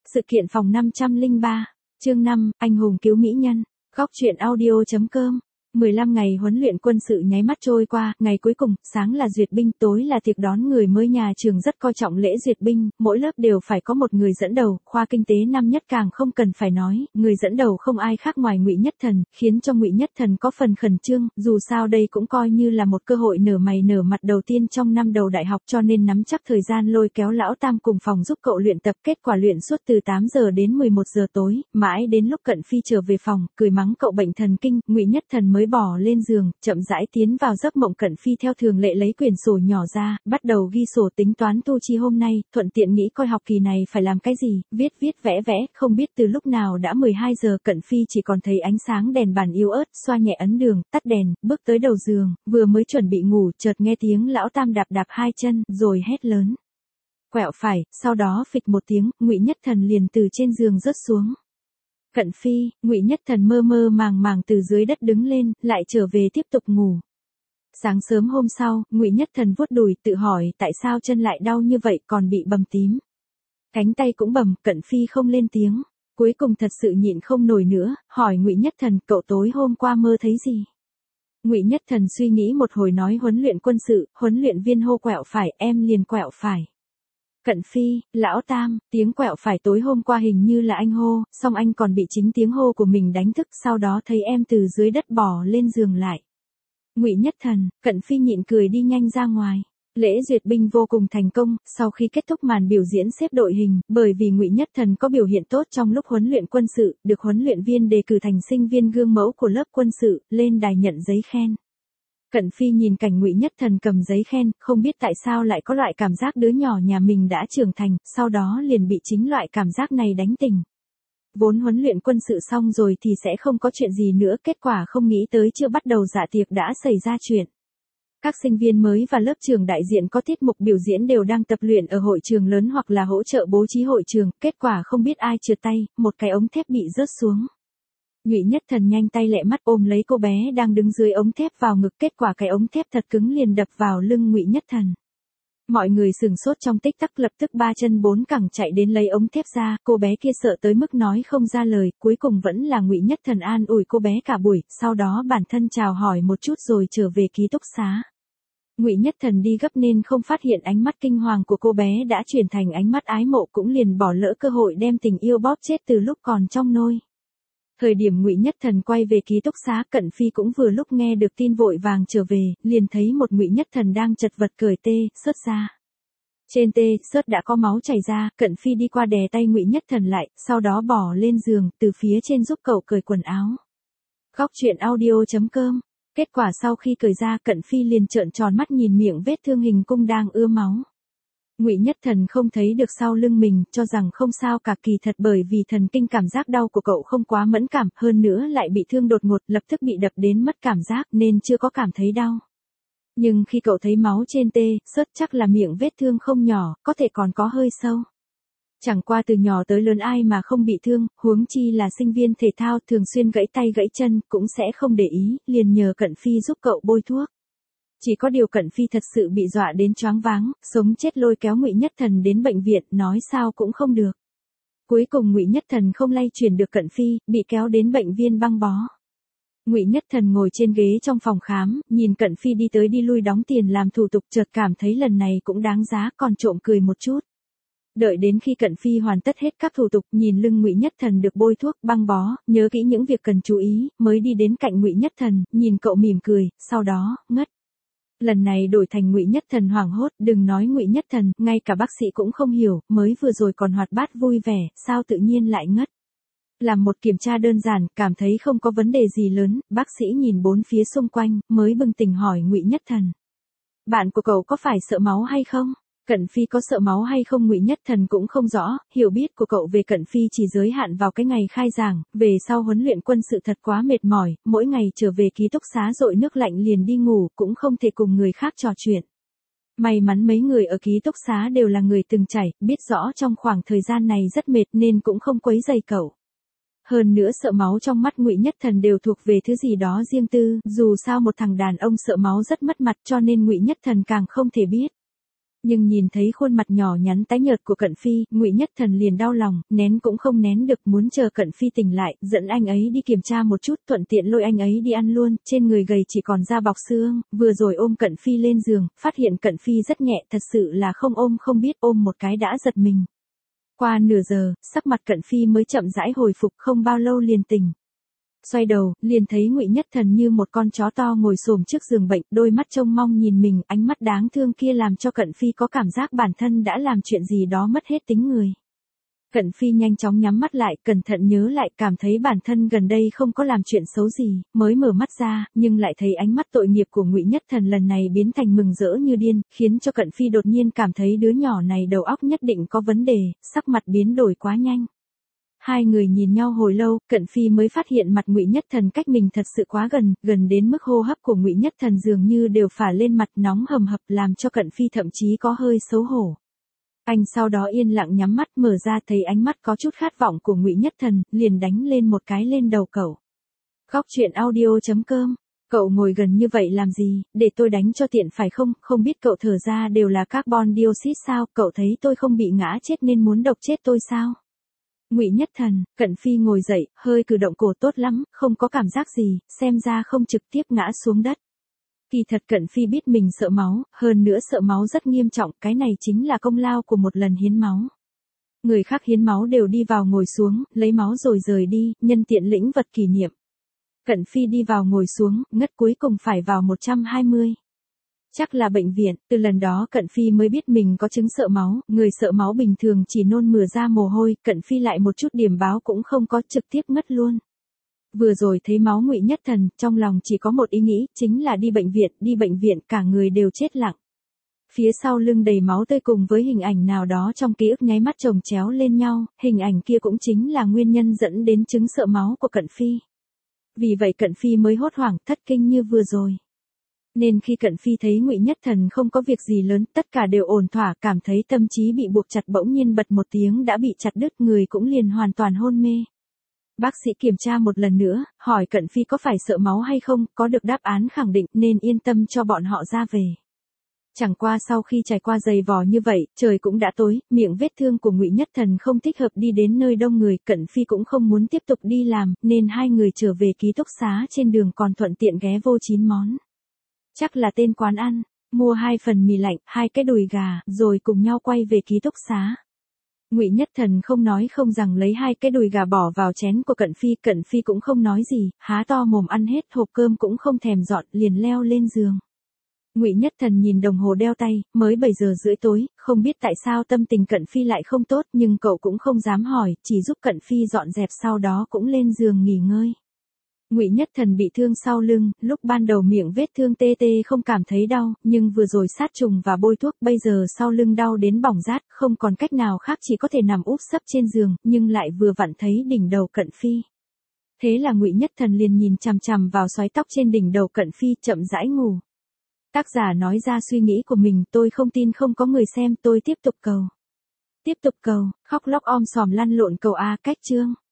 Sự kiện phòng 503, chương 5, anh hùng cứu mỹ nhân, góc truyện audio.com. 15 ngày huấn luyện quân sự nháy mắt trôi qua, ngày cuối cùng, sáng là duyệt binh, tối là tiệc đón người mới. Nhà trường rất coi trọng lễ duyệt binh, mỗi lớp đều phải có một người dẫn đầu, khoa kinh tế năm nhất càng không cần phải nói, người dẫn đầu không ai khác ngoài Ngụy Nhất Thần, khiến cho Ngụy Nhất Thần có phần khẩn trương, dù sao đây cũng coi như là một cơ hội nở mày nở mặt đầu tiên trong năm đầu đại học, cho nên nắm chắc thời gian lôi kéo lão Tam cùng phòng giúp cậu luyện tập. Kết quả luyện suốt từ 8 giờ đến 11 giờ tối, mãi đến lúc Cận Phi trở về phòng, cười mắng cậu bệnh thần kinh, Ngụy Nhất Thần mới bỏ lên giường, chậm rãi tiến vào giấc mộng. Cận Phi theo thường lệ lấy quyển sổ nhỏ ra, bắt đầu ghi sổ tính toán thu chi hôm nay, thuận tiện nghĩ coi học kỳ này phải làm cái gì, viết vẽ vẽ, không biết từ lúc nào đã 12 giờ, Cận Phi chỉ còn thấy ánh sáng đèn bàn yếu ớt, xoa nhẹ ấn đường, tắt đèn, bước tới đầu giường, vừa mới chuẩn bị ngủ, chợt nghe tiếng lão Tam đạp đạp hai chân, rồi hét lớn. Quẹo phải, sau đó phịch một tiếng, Ngụy Nhất Thần liền từ trên giường rớt xuống. Cận Phi, Ngụy Nhất Thần mơ mơ màng màng từ dưới đất đứng lên, lại trở về tiếp tục ngủ. Sáng sớm hôm sau, Ngụy Nhất Thần vuốt đùi, tự hỏi tại sao chân lại đau như vậy, còn bị bầm tím. Cánh tay cũng bầm. Cận Phi không lên tiếng, cuối cùng thật sự nhịn không nổi nữa, hỏi Ngụy Nhất Thần, cậu tối hôm qua mơ thấy gì? Ngụy Nhất Thần suy nghĩ một hồi nói huấn luyện quân sự, huấn luyện viên hô quẹo phải, em liền quẹo phải. Cận Phi, lão Tam, tiếng quẹo phải tối hôm qua hình như là anh hô, xong anh còn bị chính tiếng hô của mình đánh thức, sau đó thấy em từ dưới đất bò lên giường lại. Ngụy Nhất Thần, Cận Phi nhịn cười đi nhanh ra ngoài. Lễ duyệt binh vô cùng thành công, sau khi kết thúc màn biểu diễn xếp đội hình, bởi vì Ngụy Nhất Thần có biểu hiện tốt trong lúc huấn luyện quân sự, được huấn luyện viên đề cử thành sinh viên gương mẫu của lớp quân sự, lên đài nhận giấy khen. Cận Phi nhìn cảnh Ngụy Nhất Thần cầm giấy khen, không biết tại sao lại có loại cảm giác đứa nhỏ nhà mình đã trưởng thành, sau đó liền bị chính loại cảm giác này đánh tỉnh. Vốn huấn luyện quân sự xong rồi thì sẽ không có chuyện gì nữa, kết quả không nghĩ tới chưa bắt đầu dạ tiệc đã xảy ra chuyện. Các sinh viên mới và lớp trưởng đại diện có tiết mục biểu diễn đều đang tập luyện ở hội trường lớn hoặc là hỗ trợ bố trí hội trường, kết quả không biết ai trượt tay, một cái ống thép bị rớt xuống. Ngụy Nhất Thần nhanh tay lẹ mắt ôm lấy cô bé đang đứng dưới ống thép vào ngực, kết quả cái ống thép thật cứng liền đập vào lưng Ngụy Nhất Thần. Mọi người sửng sốt trong tích tắc, lập tức ba chân bốn cẳng chạy đến lấy ống thép ra, cô bé kia sợ tới mức nói không ra lời, cuối cùng vẫn là Ngụy Nhất Thần an ủi cô bé cả buổi, sau đó bản thân chào hỏi một chút rồi trở về ký túc xá. Ngụy Nhất Thần đi gấp nên không phát hiện ánh mắt kinh hoàng của cô bé đã chuyển thành ánh mắt ái mộ, cũng liền bỏ lỡ cơ hội đem tình yêu bóp chết từ lúc còn trong nôi. Thời điểm Ngụy Nhất Thần quay về ký túc xá, Cận Phi cũng vừa lúc nghe được tin vội vàng trở về, liền thấy một Ngụy Nhất Thần đang chật vật cởi xớt ra. Trên xớt đã có máu chảy ra, Cận Phi đi qua đè tay Ngụy Nhất Thần lại, sau đó bỏ lên giường, từ phía trên giúp cậu cởi quần áo. Góc truyện audio.com. Kết quả sau khi cởi ra, Cận Phi liền trợn tròn mắt nhìn miệng vết thương hình cung đang ưa máu. Ngụy Nhất Thần không thấy được sau lưng mình, cho rằng không sao cả, kỳ thật bởi vì thần kinh cảm giác đau của cậu không quá mẫn cảm, hơn nữa lại bị thương đột ngột, lập tức bị đập đến mất cảm giác nên chưa có cảm thấy đau. Nhưng khi cậu thấy máu trên xớt chắc là miệng vết thương không nhỏ, có thể còn có hơi sâu. Chẳng qua từ nhỏ tới lớn ai mà không bị thương, huống chi là sinh viên thể thao thường xuyên gãy tay gãy chân, cũng sẽ không để ý, liền nhờ Cận Phi giúp cậu bôi thuốc. Chỉ có điều Cận Phi thật sự bị dọa đến choáng váng, sống chết lôi kéo Ngụy Nhất Thần đến bệnh viện, nói sao cũng không được. Cuối cùng Ngụy Nhất Thần không lay chuyển được Cận Phi, bị kéo đến bệnh viện băng bó. Ngụy Nhất Thần ngồi trên ghế trong phòng khám, nhìn Cận Phi đi tới đi lui đóng tiền làm thủ tục, chợt cảm thấy lần này cũng đáng giá, còn trộm cười một chút. Đợi đến khi Cận Phi hoàn tất hết các thủ tục, nhìn lưng Ngụy Nhất Thần được bôi thuốc, băng bó, nhớ kỹ những việc cần chú ý, mới đi đến cạnh Ngụy Nhất Thần, nhìn cậu mỉm cười, sau đó ngất. Lần này đổi thành Ngụy Nhất Thần hoảng hốt, đừng nói Ngụy Nhất Thần, ngay cả bác sĩ cũng không hiểu, mới vừa rồi còn hoạt bát vui vẻ, sao tự nhiên lại ngất. Làm một kiểm tra đơn giản, cảm thấy không có vấn đề gì lớn, bác sĩ nhìn bốn phía xung quanh, mới bừng tỉnh hỏi Ngụy Nhất Thần. Bạn của cậu có phải sợ máu hay không? Cận Phi có sợ máu hay không Ngụy Nhất Thần cũng không rõ, hiểu biết của cậu về Cận Phi chỉ giới hạn vào cái ngày khai giảng, về sau huấn luyện quân sự thật quá mệt mỏi, mỗi ngày trở về ký túc xá dội nước lạnh liền đi ngủ, cũng không thể cùng người khác trò chuyện. May mắn mấy người ở ký túc xá đều là người từng trải, biết rõ trong khoảng thời gian này rất mệt nên cũng không quấy rầy cậu. Hơn nữa sợ máu trong mắt Ngụy Nhất Thần đều thuộc về thứ gì đó riêng tư, dù sao một thằng đàn ông sợ máu rất mất mặt, cho nên Ngụy Nhất Thần càng không thể biết. Nhưng nhìn thấy khuôn mặt nhỏ nhắn tái nhợt của Cận Phi, Ngụy Nhất Thần liền đau lòng, nén cũng không nén được, muốn chờ Cận Phi tỉnh lại, dẫn anh ấy đi kiểm tra một chút, thuận tiện lôi anh ấy đi ăn luôn, trên người gầy chỉ còn da bọc xương, vừa rồi ôm Cận Phi lên giường, phát hiện Cận Phi rất nhẹ, thật sự là không ôm không biết, ôm một cái đã giật mình. Qua nửa giờ, sắc mặt Cận Phi mới chậm rãi hồi phục, không bao lâu liền tỉnh. Xoay đầu, liền thấy Ngụy Nhất Thần như một con chó to ngồi xổm trước giường bệnh, đôi mắt trông mong nhìn mình, ánh mắt đáng thương kia làm cho Cận Phi có cảm giác bản thân đã làm chuyện gì đó mất hết tính người. Cận Phi nhanh chóng nhắm mắt lại, cẩn thận nhớ lại, cảm thấy bản thân gần đây không có làm chuyện xấu gì, mới mở mắt ra, nhưng lại thấy ánh mắt tội nghiệp của Ngụy Nhất Thần lần này biến thành mừng rỡ như điên, khiến cho Cận Phi đột nhiên cảm thấy đứa nhỏ này đầu óc nhất định có vấn đề, sắc mặt biến đổi quá nhanh. Hai người nhìn nhau hồi lâu, Cận Phi mới phát hiện mặt Ngụy Nhất Thần cách mình thật sự quá gần, gần đến mức hô hấp của Ngụy Nhất Thần dường như đều phả lên mặt, nóng hầm hập, làm cho Cận Phi thậm chí có hơi xấu hổ. Anh sau đó yên lặng nhắm mắt, mở ra thấy ánh mắt có chút khát vọng của Ngụy Nhất Thần, liền đánh lên một cái lên đầu cậu. Góc truyện audio.com. Cậu ngồi gần như vậy làm gì, để tôi đánh cho tiện phải không, không biết cậu thở ra đều là carbon dioxide sao, cậu thấy tôi không bị ngã chết nên muốn độc chết tôi sao? Ngụy Nhất Thần, Cận Phi ngồi dậy, hơi cử động cổ tốt lắm, không có cảm giác gì, xem ra không trực tiếp ngã xuống đất. Kỳ thật Cận Phi biết mình sợ máu, hơn nữa sợ máu rất nghiêm trọng, cái này chính là công lao của một lần hiến máu. Người khác hiến máu đều đi vào ngồi xuống, lấy máu rồi rời đi, nhân tiện lĩnh vật kỷ niệm. Cận Phi đi vào ngồi xuống, ngất cuối cùng phải vào 120. Chắc là bệnh viện, từ lần đó Cận Phi mới biết mình có chứng sợ máu, người sợ máu bình thường chỉ nôn mửa ra mồ hôi, Cận Phi lại một chút điểm báo cũng không có, trực tiếp ngất luôn. Vừa rồi thấy máu Ngụy Nhất Thần, trong lòng chỉ có một ý nghĩ, chính là đi bệnh viện, cả người đều chết lặng. Phía sau lưng đầy máu tươi cùng với hình ảnh nào đó trong ký ức nháy mắt chồng chéo lên nhau, hình ảnh kia cũng chính là nguyên nhân dẫn đến chứng sợ máu của Cận Phi. Vì vậy Cận Phi mới hốt hoảng, thất kinh như vừa rồi. Nên khi Cận Phi thấy Ngụy Nhất Thần không có việc gì lớn, tất cả đều ổn thỏa, cảm thấy tâm trí bị buộc chặt, bỗng nhiên bật một tiếng đã bị chặt đứt, người cũng liền hoàn toàn hôn mê. Bác sĩ kiểm tra một lần nữa, hỏi Cận Phi có phải sợ máu hay không, có được đáp án khẳng định nên yên tâm cho bọn họ ra về. Chẳng qua sau khi trải qua dày vò như vậy, trời cũng đã tối, miệng vết thương của Ngụy Nhất Thần không thích hợp đi đến nơi đông người, Cận Phi cũng không muốn tiếp tục đi làm, nên hai người trở về ký túc xá, trên đường còn thuận tiện ghé vô 9 món. Chắc là tên quán ăn, mua 2 phần mì lạnh, 2 cái đùi gà, rồi cùng nhau quay về ký túc xá. Ngụy Nhất Thần không nói không rằng lấy 2 cái đùi gà bỏ vào chén của Cận Phi cũng không nói gì, há to mồm ăn hết, hộp cơm cũng không thèm dọn, liền leo lên giường. Ngụy Nhất Thần nhìn đồng hồ đeo tay, mới 7 giờ rưỡi tối, không biết tại sao tâm tình Cận Phi lại không tốt, nhưng cậu cũng không dám hỏi, chỉ giúp Cận Phi dọn dẹp sau đó cũng lên giường nghỉ ngơi. Ngụy Nhất Thần bị thương sau lưng, lúc ban đầu miệng vết thương tê tê không cảm thấy đau, nhưng vừa rồi sát trùng và bôi thuốc, bây giờ sau lưng đau đến bỏng rát, không còn cách nào khác chỉ có thể nằm úp sấp trên giường, nhưng lại vừa vặn thấy đỉnh đầu Cận Phi. Thế là Ngụy Nhất Thần liền nhìn chằm chằm vào xoáy tóc trên đỉnh đầu Cận Phi, chậm rãi ngủ. Tác giả nói ra suy nghĩ của mình, tôi không tin không có người xem, tôi tiếp tục cầu. Khóc lóc om sòm lăn lộn cầu A, cách chương.